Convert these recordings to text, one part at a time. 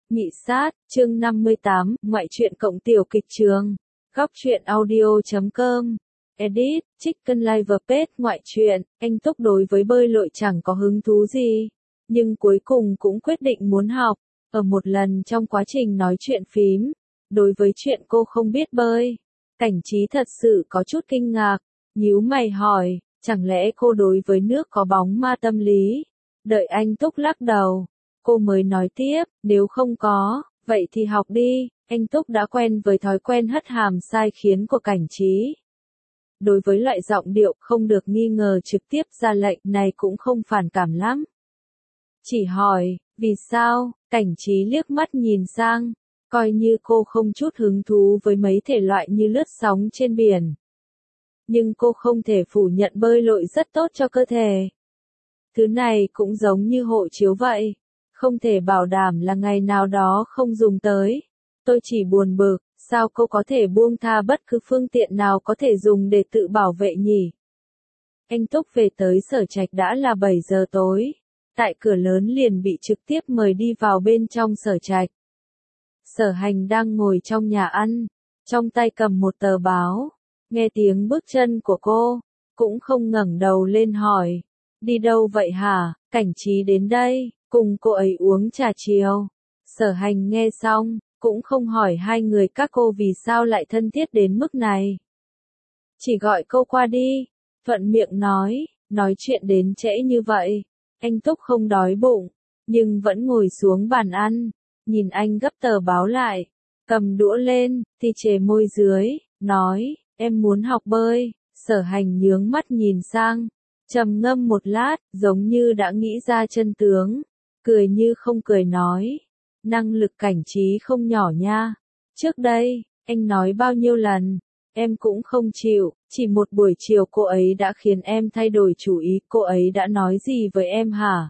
Nhị sát, chương 58, ngoại truyện cộng tiểu kịch trường. Góc truyện audio.com. Edit, Chicken Live Page ngoại truyện, anh Túc đối với bơi lội chẳng có hứng thú gì. Nhưng cuối cùng cũng quyết định muốn học. Ở một lần trong quá trình nói chuyện phím, đối với chuyện cô không biết bơi, Cảnh Trí thật sự có chút kinh ngạc. Nhíu mày hỏi, chẳng lẽ cô đối với nước có bóng ma tâm lý? Đợi anh Túc lắc đầu, cô mới nói tiếp, nếu không có, vậy thì học đi. Anh Túc đã quen với thói quen hất hàm sai khiến của Cảnh Trí. Đối với loại giọng điệu không được nghi ngờ trực tiếp ra lệnh này cũng không phản cảm lắm. Chỉ hỏi, vì sao? Cảnh Trí liếc mắt nhìn sang, coi như cô không chút hứng thú với mấy thể loại như lướt sóng trên biển. Nhưng cô không thể phủ nhận bơi lội rất tốt cho cơ thể. Thứ này cũng giống như hộ chiếu vậy. Không thể bảo đảm là ngày nào đó không dùng tới. Tôi chỉ buồn bực, sao cô có thể buông tha bất cứ phương tiện nào có thể dùng để tự bảo vệ nhỉ? Anh Túc về tới Sở Trạch đã là 7 giờ tối. Tại cửa lớn liền bị trực tiếp mời đi vào bên trong Sở Trạch. Sở Hành đang ngồi trong nhà ăn, trong tay cầm một tờ báo. Nghe tiếng bước chân của cô, cũng không ngẩng đầu lên hỏi. Đi đâu vậy hả? Cảnh Trí đến đây, cùng cô ấy uống trà chiều. Sở Hành nghe xong, cũng không hỏi hai người các cô vì sao lại thân thiết đến mức này. Chỉ gọi cô qua đi, thuận miệng nói chuyện đến trễ như vậy. Anh Túc không đói bụng, nhưng vẫn ngồi xuống bàn ăn, nhìn anh gấp tờ báo lại, cầm đũa lên, thì chề môi dưới, nói, em muốn học bơi. Sở Hành nhướng mắt nhìn sang, trầm ngâm một lát, giống như đã nghĩ ra chân tướng, cười như không cười nói, năng lực Cảnh Trí không nhỏ nha. Trước đây, anh nói bao nhiêu lần, em cũng không chịu, chỉ một buổi chiều cô ấy đã khiến em thay đổi chủ ý. Cô ấy đã nói gì với em hả?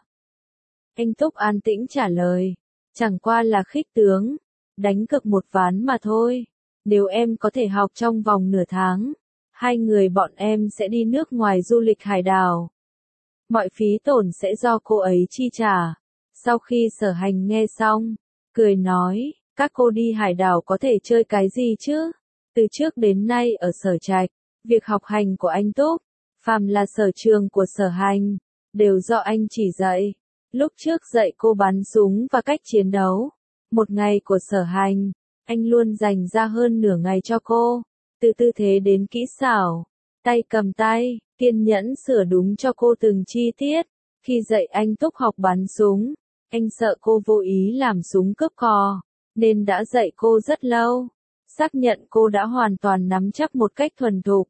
Anh Túc an tĩnh trả lời, chẳng qua là khích tướng, đánh cược một ván mà thôi. Nếu em có thể học trong vòng nửa tháng, hai người bọn em sẽ đi nước ngoài du lịch hải đảo. Mọi phí tổn sẽ do cô ấy chi trả. Sau khi Sở Hành nghe xong, cười nói, các cô đi hải đảo có thể chơi cái gì chứ? Từ trước đến nay ở Sở Trạch, việc học hành của anh Túc, phàm là sở trường của Sở Hành, đều do anh chỉ dạy. Lúc trước dạy cô bắn súng và cách chiến đấu. Một ngày của Sở Hành, anh luôn dành ra hơn nửa ngày cho cô. Từ tư thế đến kỹ xảo, tay cầm tay, kiên nhẫn sửa đúng cho cô từng chi tiết. Khi dạy anh Túc học bắn súng, anh sợ cô vô ý làm súng cướp cò, nên đã dạy cô rất lâu. Xác nhận cô đã hoàn toàn nắm chắc một cách thuần thục,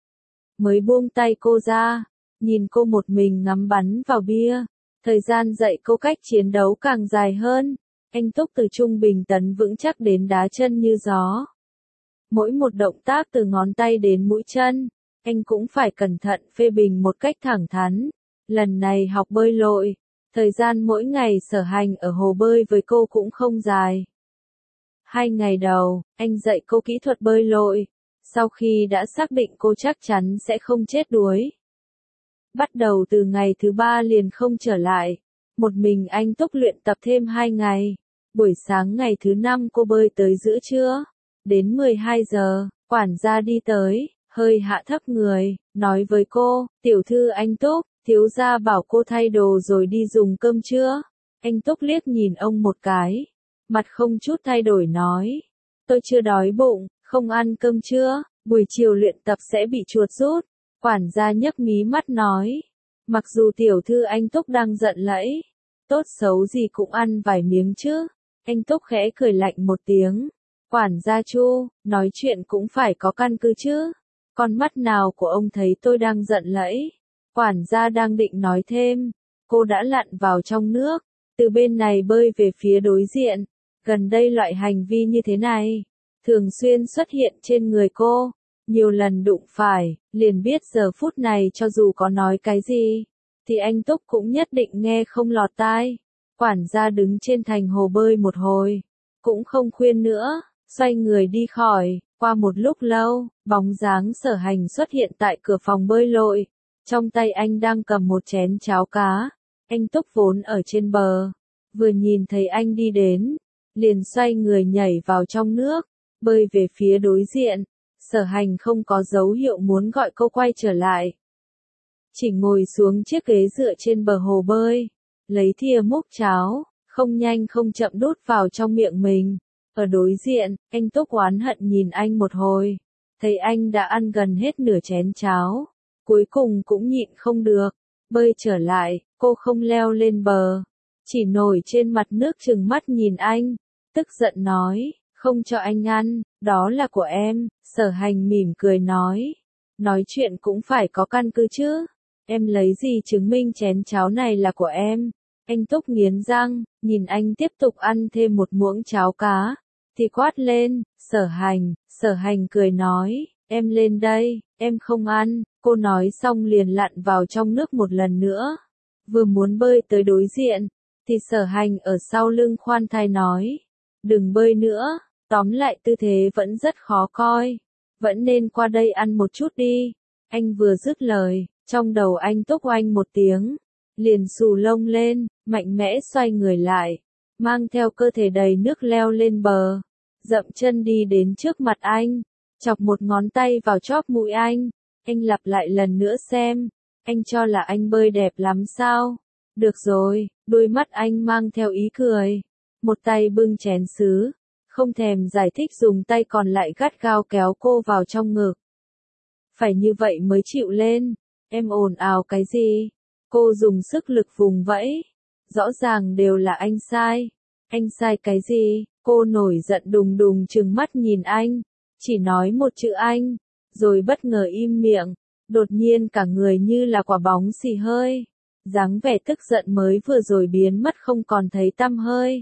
mới buông tay cô ra, nhìn cô một mình ngắm bắn vào bia. Thời gian dạy cô cách chiến đấu càng dài hơn, anh Túc từ trung bình tấn vững chắc đến đá chân như gió. Mỗi một động tác từ ngón tay đến mũi chân, anh cũng phải cẩn thận phê bình một cách thẳng thắn. Lần này học bơi lội, thời gian mỗi ngày Sở Hành ở hồ bơi với cô cũng không dài. 2 ngày đầu, anh dạy cô kỹ thuật bơi lội, sau khi đã xác định cô chắc chắn sẽ không chết đuối. Bắt đầu từ ngày thứ 3 liền không trở lại, một mình anh Túc luyện tập thêm 2 ngày. Buổi sáng ngày thứ 5 cô bơi tới giữa trưa, đến 12 giờ, quản gia đi tới, hơi hạ thấp người, nói với cô, tiểu thư anh Túc, thiếu gia bảo cô thay đồ rồi đi dùng cơm trưa. Anh Túc liếc nhìn ông một cái, mặt không chút thay đổi nói, tôi chưa đói bụng, không ăn cơm trưa, buổi chiều luyện tập sẽ bị chuột rút. Quản gia nhấc mí mắt nói, mặc dù tiểu thư anh Túc đang giận lẫy, tốt xấu gì cũng ăn vài miếng chứ. Anh Túc khẽ cười lạnh một tiếng, quản gia Chu, nói chuyện cũng phải có căn cứ chứ. Con mắt nào của ông thấy tôi đang giận lẫy? Quản gia đang định nói thêm, cô đã lặn vào trong nước, từ bên này bơi về phía đối diện. Gần đây loại hành vi như thế này, thường xuyên xuất hiện trên người cô. Nhiều lần đụng phải, liền biết giờ phút này cho dù có nói cái gì, thì anh Túc cũng nhất định nghe không lọt tai. Quản gia đứng trên thành hồ bơi một hồi, cũng không khuyên nữa, xoay người đi khỏi. Qua một lúc lâu, bóng dáng Sở Hành xuất hiện tại cửa phòng bơi lội. Trong tay anh đang cầm một chén cháo cá. Anh Túc vốn ở trên bờ, vừa nhìn thấy anh đi đến, liền xoay người nhảy vào trong nước, bơi về phía đối diện. Sở Hành không có dấu hiệu muốn gọi cô quay trở lại. Chỉ ngồi xuống chiếc ghế dựa trên bờ hồ bơi, lấy thìa múc cháo, không nhanh không chậm đút vào trong miệng mình. Ở đối diện, anh Túc oán hận nhìn anh một hồi, thấy anh đã ăn gần hết nửa chén cháo, cuối cùng cũng nhịn không được, bơi trở lại, cô không leo lên bờ, chỉ nổi trên mặt nước trừng mắt nhìn anh, tức giận nói, không cho anh ăn, đó là của em. Sở Hành mỉm cười nói chuyện cũng phải có căn cứ chứ, em lấy gì chứng minh chén cháo này là của em. Anh Túc nghiến răng, nhìn anh tiếp tục ăn thêm một muỗng cháo cá, thì quát lên, Sở Hành cười nói, em lên đây, em không ăn. Cô nói xong liền lặn vào trong nước một lần nữa, vừa muốn bơi tới đối diện, thì Sở Hành ở sau lưng khoan thai nói, đừng bơi nữa, tóm lại tư thế vẫn rất khó coi, vẫn nên qua đây ăn một chút đi. Anh vừa dứt lời, trong đầu anh Túc oanh một tiếng, liền xù lông lên, mạnh mẽ xoay người lại, mang theo cơ thể đầy nước leo lên bờ, dậm chân đi đến trước mặt anh, chọc một ngón tay vào chóp mũi anh lặp lại lần nữa xem, anh cho là anh bơi đẹp lắm sao? Được rồi, đôi mắt anh mang theo ý cười, một tay bưng chén sứ, không thèm giải thích dùng tay còn lại gắt gao kéo cô vào trong ngực. Phải như vậy mới chịu lên, em ồn ào cái gì? Cô dùng sức lực vùng vẫy, rõ ràng đều là anh sai cái gì? Cô nổi giận đùng đùng trừng mắt nhìn anh, chỉ nói một chữ anh, rồi bất ngờ im miệng, đột nhiên cả người như là quả bóng xì hơi, dáng vẻ tức giận mới vừa rồi biến mất không còn thấy tăm hơi.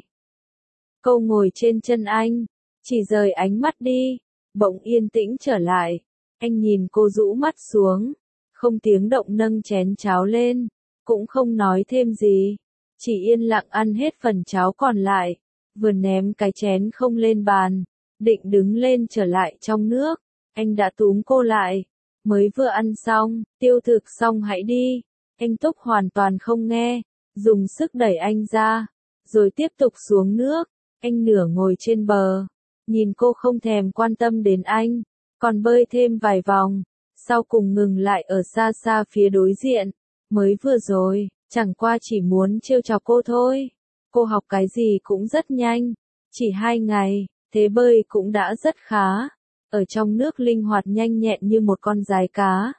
Cô ngồi trên chân anh, chỉ rời ánh mắt đi, bỗng yên tĩnh trở lại, anh nhìn cô rũ mắt xuống, không tiếng động nâng chén cháo lên, cũng không nói thêm gì, chỉ yên lặng ăn hết phần cháo còn lại, vừa ném cái chén không lên bàn, định đứng lên trở lại trong nước, anh đã túm cô lại, mới vừa ăn xong, tiêu thực xong hãy đi. Anh Túc hoàn toàn không nghe, dùng sức đẩy anh ra, rồi tiếp tục xuống nước, anh nửa ngồi trên bờ, nhìn cô không thèm quan tâm đến anh, còn bơi thêm vài vòng, sau cùng ngừng lại ở xa xa phía đối diện, mới vừa rồi, chẳng qua chỉ muốn trêu chọc cô thôi. Cô học cái gì cũng rất nhanh, chỉ 2 ngày, thế bơi cũng đã rất khá, ở trong nước linh hoạt nhanh nhẹn như một con giái cá.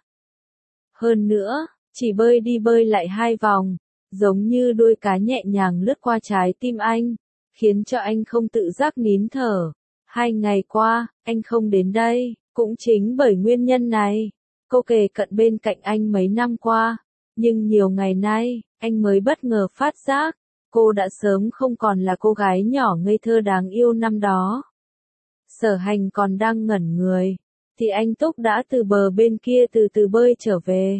Hơn nữa, chỉ bơi đi bơi lại 2 vòng, giống như đuôi cá nhẹ nhàng lướt qua trái tim anh, khiến cho anh không tự giác nín thở. 2 ngày qua, anh không đến đây, cũng chính bởi nguyên nhân này, cô kề cận bên cạnh anh mấy năm qua, nhưng nhiều ngày nay, anh mới bất ngờ phát giác, cô đã sớm không còn là cô gái nhỏ ngây thơ đáng yêu năm đó. Sở Hành còn đang ngẩn người, thì anh Túc đã từ bờ bên kia từ từ bơi trở về.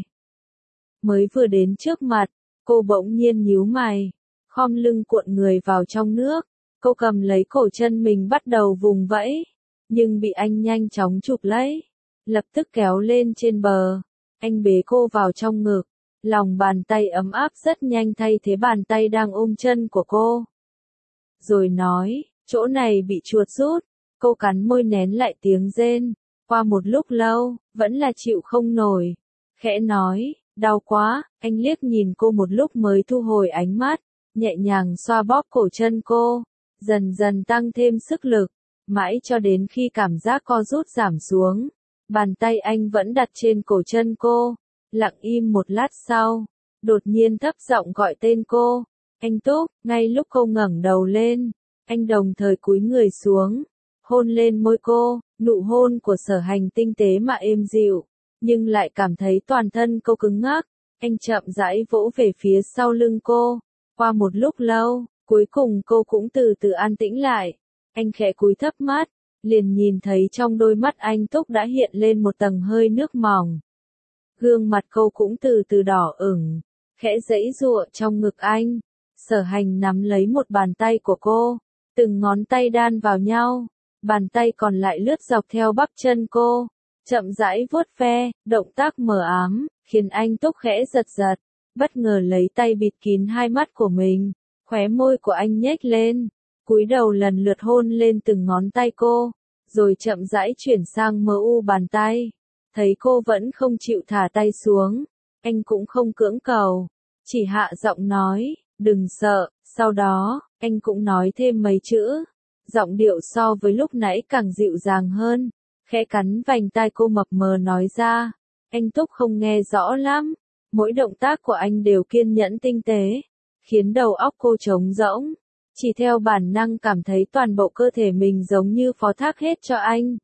Mới vừa đến trước mặt, cô bỗng nhiên nhíu mày, khom lưng cuộn người vào trong nước, cô cầm lấy cổ chân mình bắt đầu vùng vẫy, nhưng bị anh nhanh chóng chụp lấy, lập tức kéo lên trên bờ, anh bế cô vào trong ngực, lòng bàn tay ấm áp rất nhanh thay thế bàn tay đang ôm chân của cô. Rồi nói, chỗ này bị chuột rút, cô cắn môi nén lại tiếng rên, qua một lúc lâu, vẫn là chịu không nổi, khẽ nói, đau quá, anh liếc nhìn cô một lúc mới thu hồi ánh mắt, nhẹ nhàng xoa bóp cổ chân cô, dần dần tăng thêm sức lực, mãi cho đến khi cảm giác co rút giảm xuống, bàn tay anh vẫn đặt trên cổ chân cô, lặng im một lát sau, đột nhiên thấp giọng gọi tên cô, anh Túc. Ngay lúc cô ngẩng đầu lên, anh đồng thời cúi người xuống, hôn lên môi cô, nụ hôn của Sở Hành tinh tế mà êm dịu, nhưng lại cảm thấy toàn thân cô cứng ngắc, anh chậm rãi vỗ về phía sau lưng cô, qua một lúc lâu, cuối cùng cô cũng từ từ an tĩnh lại, anh khẽ cúi thấp mắt, liền nhìn thấy trong đôi mắt anh Túc đã hiện lên một tầng hơi nước mỏng. Gương mặt cô cũng từ từ đỏ ửng, khẽ giãy giụa trong ngực anh. Sở Hành nắm lấy một bàn tay của cô, từng ngón tay đan vào nhau, bàn tay còn lại lướt dọc theo bắp chân cô, chậm rãi vuốt ve, động tác mờ ám, khiến anh Túc khẽ giật giật, bất ngờ lấy tay bịt kín hai mắt của mình, khóe môi của anh nhếch lên, cúi đầu lần lượt hôn lên từng ngón tay cô, rồi chậm rãi chuyển sang bàn tay. Thấy cô vẫn không chịu thả tay xuống, anh cũng không cưỡng cầu, chỉ hạ giọng nói, đừng sợ. Sau đó, anh cũng nói thêm mấy chữ, giọng điệu so với lúc nãy càng dịu dàng hơn, khẽ cắn vành tai cô mập mờ nói ra. Anh Túc không nghe rõ lắm, mỗi động tác của anh đều kiên nhẫn tinh tế, khiến đầu óc cô trống rỗng, chỉ theo bản năng cảm thấy toàn bộ cơ thể mình giống như phó thác hết cho anh.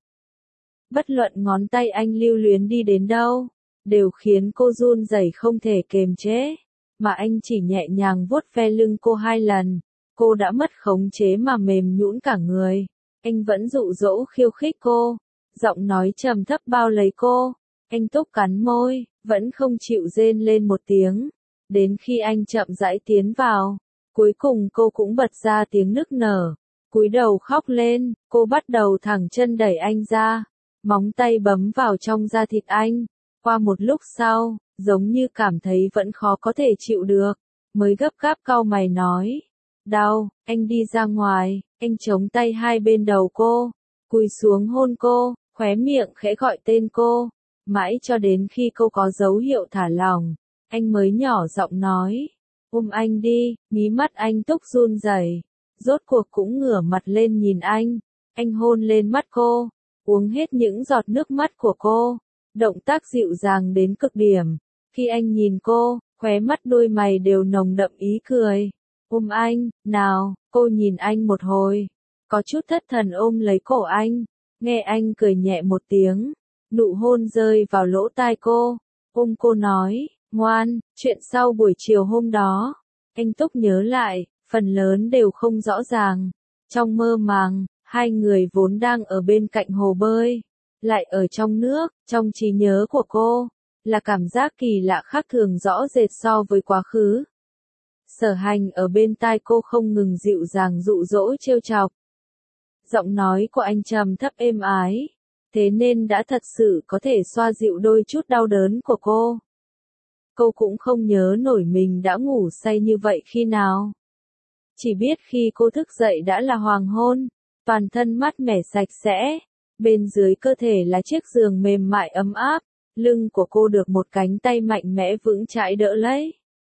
Bất luận ngón tay anh lưu luyến đi đến đâu, đều khiến cô run rẩy không thể kềm chế, mà anh chỉ nhẹ nhàng vuốt ve lưng cô 2 lần, cô đã mất khống chế mà mềm nhũn cả người. Anh vẫn dụ dỗ khiêu khích cô, giọng nói trầm thấp bao lấy cô. Anh Túc cắn môi, vẫn không chịu rên lên một tiếng, đến khi anh chậm rãi tiến vào, cuối cùng cô cũng bật ra tiếng nức nở, cúi đầu khóc lên. Cô bắt đầu thẳng chân đẩy anh ra, móng tay bấm vào trong da thịt anh. Qua một lúc sau, giống như cảm thấy vẫn khó có thể chịu được, mới gấp gáp cau mày nói, đau. Anh đi ra ngoài, anh chống tay hai bên đầu cô, cúi xuống hôn cô, khóe miệng khẽ gọi tên cô, mãi cho đến khi cô có dấu hiệu thả lỏng, anh mới nhỏ giọng nói, ôm anh đi. Mí mắt anh Túc run rẩy, rốt cuộc cũng ngửa mặt lên nhìn anh hôn lên mắt cô, uống hết những giọt nước mắt của cô, động tác dịu dàng đến cực điểm. Khi anh nhìn cô, khóe mắt đôi mày đều nồng đậm ý cười. Ôm anh, nào. Cô nhìn anh một hồi, có chút thất thần ôm lấy cổ anh, nghe anh cười nhẹ một tiếng, nụ hôn rơi vào lỗ tai cô, ôm cô nói, ngoan. Chuyện sau buổi chiều hôm đó, anh Túc nhớ lại, phần lớn đều không rõ ràng. Trong mơ màng, hai người vốn đang ở bên cạnh hồ bơi, lại ở trong nước. Trong trí nhớ của cô, là cảm giác kỳ lạ khác thường rõ rệt so với quá khứ. Sở Hành ở bên tai cô không ngừng dịu dàng dụ dỗ trêu chọc. Giọng nói của anh trầm thấp êm ái, thế nên đã thật sự có thể xoa dịu đôi chút đau đớn của cô. Cô cũng không nhớ nổi mình đã ngủ say như vậy khi nào. Chỉ biết khi cô thức dậy đã là hoàng hôn, toàn thân mát mẻ sạch sẽ, bên dưới cơ thể là chiếc giường mềm mại ấm áp, lưng của cô được một cánh tay mạnh mẽ vững chãi đỡ lấy.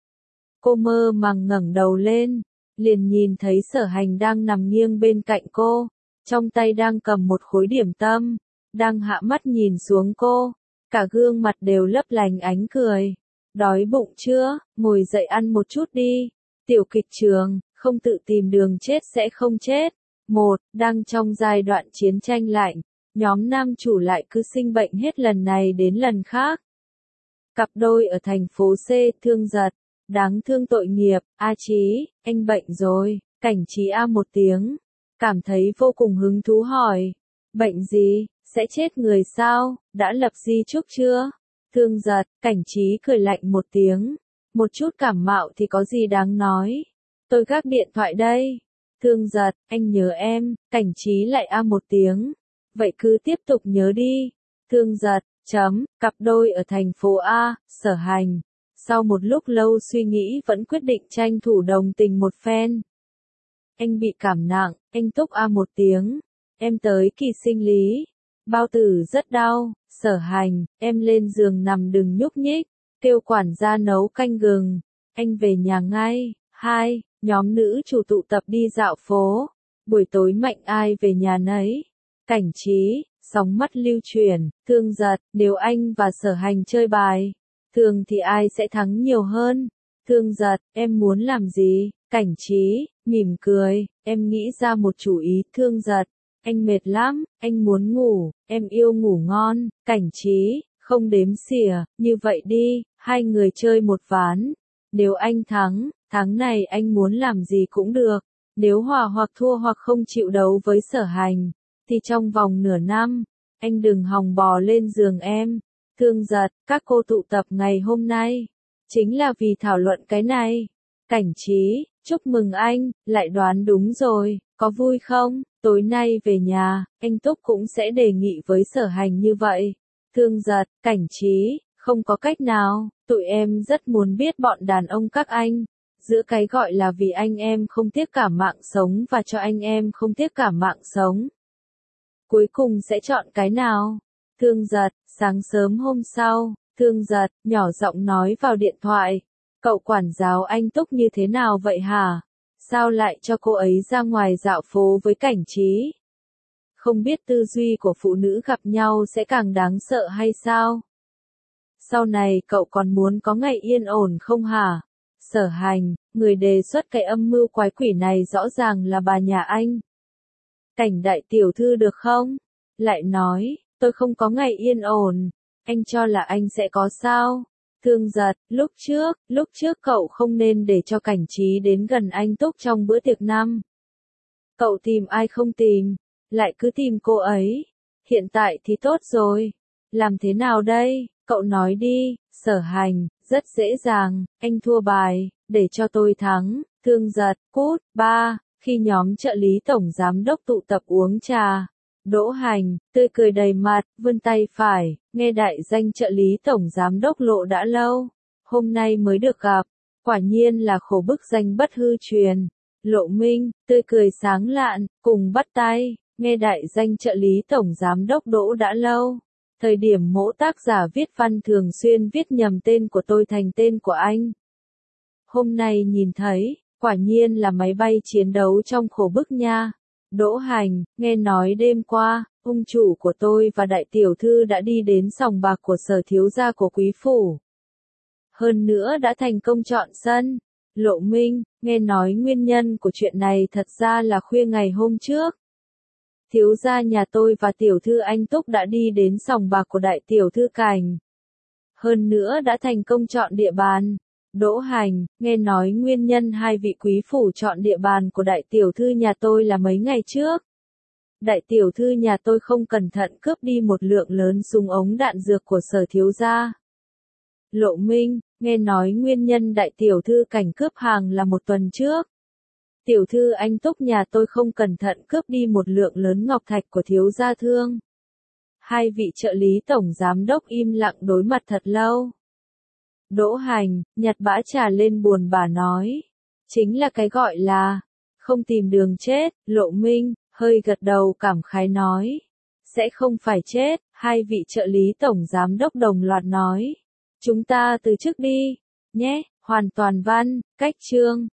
Cô mơ màng ngẩng đầu lên, liền nhìn thấy Sở Hành đang nằm nghiêng bên cạnh cô, trong tay đang cầm một khối điểm tâm, đang hạ mắt nhìn xuống cô, cả gương mặt đều lấp lánh ánh cười. Đói bụng chưa? Ngồi dậy ăn một chút đi. Tiểu kịch trường, không tự tìm đường chết sẽ không chết. Đang trong giai đoạn chiến tranh lạnh, nhóm nam chủ lại cứ sinh bệnh hết lần này đến lần khác. Cặp đôi ở thành phố C, Thương Giật, đáng thương tội nghiệp. A Chí, anh bệnh rồi. Cảnh Chí a một tiếng, cảm thấy vô cùng hứng thú hỏi, bệnh gì, sẽ chết người sao, đã lập di chúc chưa? Thương Giật, Cảnh Chí cười lạnh một tiếng, một chút cảm mạo thì có gì đáng nói, tôi gác điện thoại đây. Thương Giật, anh nhớ em. Cảnh Chí lại a một tiếng, vậy cứ tiếp tục nhớ đi. Thương Giật, cặp đôi ở thành phố A, Sở Hành, sau một lúc lâu suy nghĩ vẫn quyết định tranh thủ đồng tình một phen. Anh bị cảm nặng. Anh Túc a một tiếng, em tới kỳ sinh lý, bao tử rất đau. Sở Hành, em lên giường nằm đừng nhúc nhích, kêu quản gia nấu canh gừng, anh về nhà ngay. 2. Nhóm nữ chủ tụ tập đi dạo phố, buổi tối mạnh ai về nhà nấy. Cảnh Chí, sóng mắt lưu chuyển. Thương Giật, nếu anh và Sở Hành chơi bài, thường thì ai sẽ thắng nhiều hơn? Thương Giật, em muốn làm gì? Cảnh Chí, mỉm cười, em nghĩ ra một chủ ý. Thương Giật, anh mệt lắm, anh muốn ngủ, em yêu ngủ ngon. Cảnh Chí, không đếm xỉa, như vậy đi, hai người chơi một ván. Nếu anh thắng, tháng này anh muốn làm gì cũng được. Nếu hòa hoặc thua hoặc không chịu đấu với Sở Hành, thì trong vòng nửa năm, anh đừng hòng bò lên giường em. Thương Giật, các cô tụ tập ngày hôm nay, chính là vì thảo luận cái này. Cảnh Chí, chúc mừng anh, lại đoán đúng rồi, có vui không? Tối nay về nhà, anh Túc cũng sẽ đề nghị với Sở Hành như vậy. Thương Giật, Cảnh Chí, không có cách nào, tụi em rất muốn biết bọn đàn ông các anh, giữa cái gọi là vì anh em không tiếc cả mạng sống và cho anh em không tiếc cả mạng sống. Cuối cùng sẽ chọn cái nào? Thương Giật, sáng sớm hôm sau, Thương Giật, nhỏ giọng nói vào điện thoại. Cậu quản giáo anh Túc như thế nào vậy hả? Sao lại cho cô ấy ra ngoài dạo phố với Cảnh Trí? Không biết tư duy của phụ nữ gặp nhau sẽ càng đáng sợ hay sao? Sau này cậu còn muốn có ngày yên ổn không hả? Sở Hành, người đề xuất cái âm mưu quái quỷ này rõ ràng là bà nhà anh. Cảnh đại tiểu thư được không? Lại nói, tôi không có ngày yên ổn, anh cho là anh sẽ có sao? Thương Giật, lúc trước cậu không nên để cho Cảnh Trí đến gần anh Túc trong bữa tiệc năm. Cậu tìm ai không tìm, lại cứ tìm cô ấy. Hiện tại thì tốt rồi. Làm thế nào đây? Cậu nói đi. Sở Hành, rất dễ dàng, anh thua bài, để cho tôi thắng. Thương Giật, cút. 3. Khi nhóm trợ lý tổng giám đốc tụ tập uống trà, Đỗ Hành, tươi cười đầy mặt, vươn tay phải, nghe đại danh trợ lý tổng giám đốc Lộ đã lâu, hôm nay mới được gặp, quả nhiên là khổ bức danh bất hư truyền. Lộ Minh, tươi cười sáng lạn, cùng bắt tay, nghe đại danh trợ lý tổng giám đốc Đỗ đã lâu. Thời điểm mỗi tác giả viết văn thường xuyên viết nhầm tên của tôi thành tên của anh. Hôm nay nhìn thấy, quả nhiên là máy bay chiến đấu trong khổ bức nha. Đỗ Hành, nghe nói đêm qua, ông chủ của tôi và đại tiểu thư đã đi đến sòng bạc của Sở thiếu gia của quý phủ. Hơn nữa đã thành công chọn sân. Lộ Minh, nghe nói nguyên nhân của chuyện này thật ra là khuya ngày hôm trước. Thiếu gia nhà tôi và tiểu thư anh Túc đã đi đến sòng bạc của đại tiểu thư Cảnh. Hơn nữa đã thành công chọn địa bàn. Đỗ Hành, nghe nói nguyên nhân hai vị quý phủ chọn địa bàn của đại tiểu thư nhà tôi là mấy ngày trước. Đại tiểu thư nhà tôi không cẩn thận cướp đi một lượng lớn súng ống đạn dược của Sở thiếu gia. Lộ Minh, nghe nói nguyên nhân đại tiểu thư Cảnh cướp hàng là một tuần trước. Tiểu thư anh Túc nhà tôi không cẩn thận cướp đi một lượng lớn ngọc thạch của thiếu gia Thương. Hai vị trợ lý tổng giám đốc im lặng đối mặt thật lâu. Đỗ Hành, nhặt bã trà lên buồn bã nói. Chính là cái gọi là, không tìm đường chết. Lộ Minh, hơi gật đầu cảm khái nói. Sẽ không phải chết. Hai vị trợ lý tổng giám đốc đồng loạt nói. Chúng ta từ chức đi, nhé. Hoàn toàn văn, cách chương.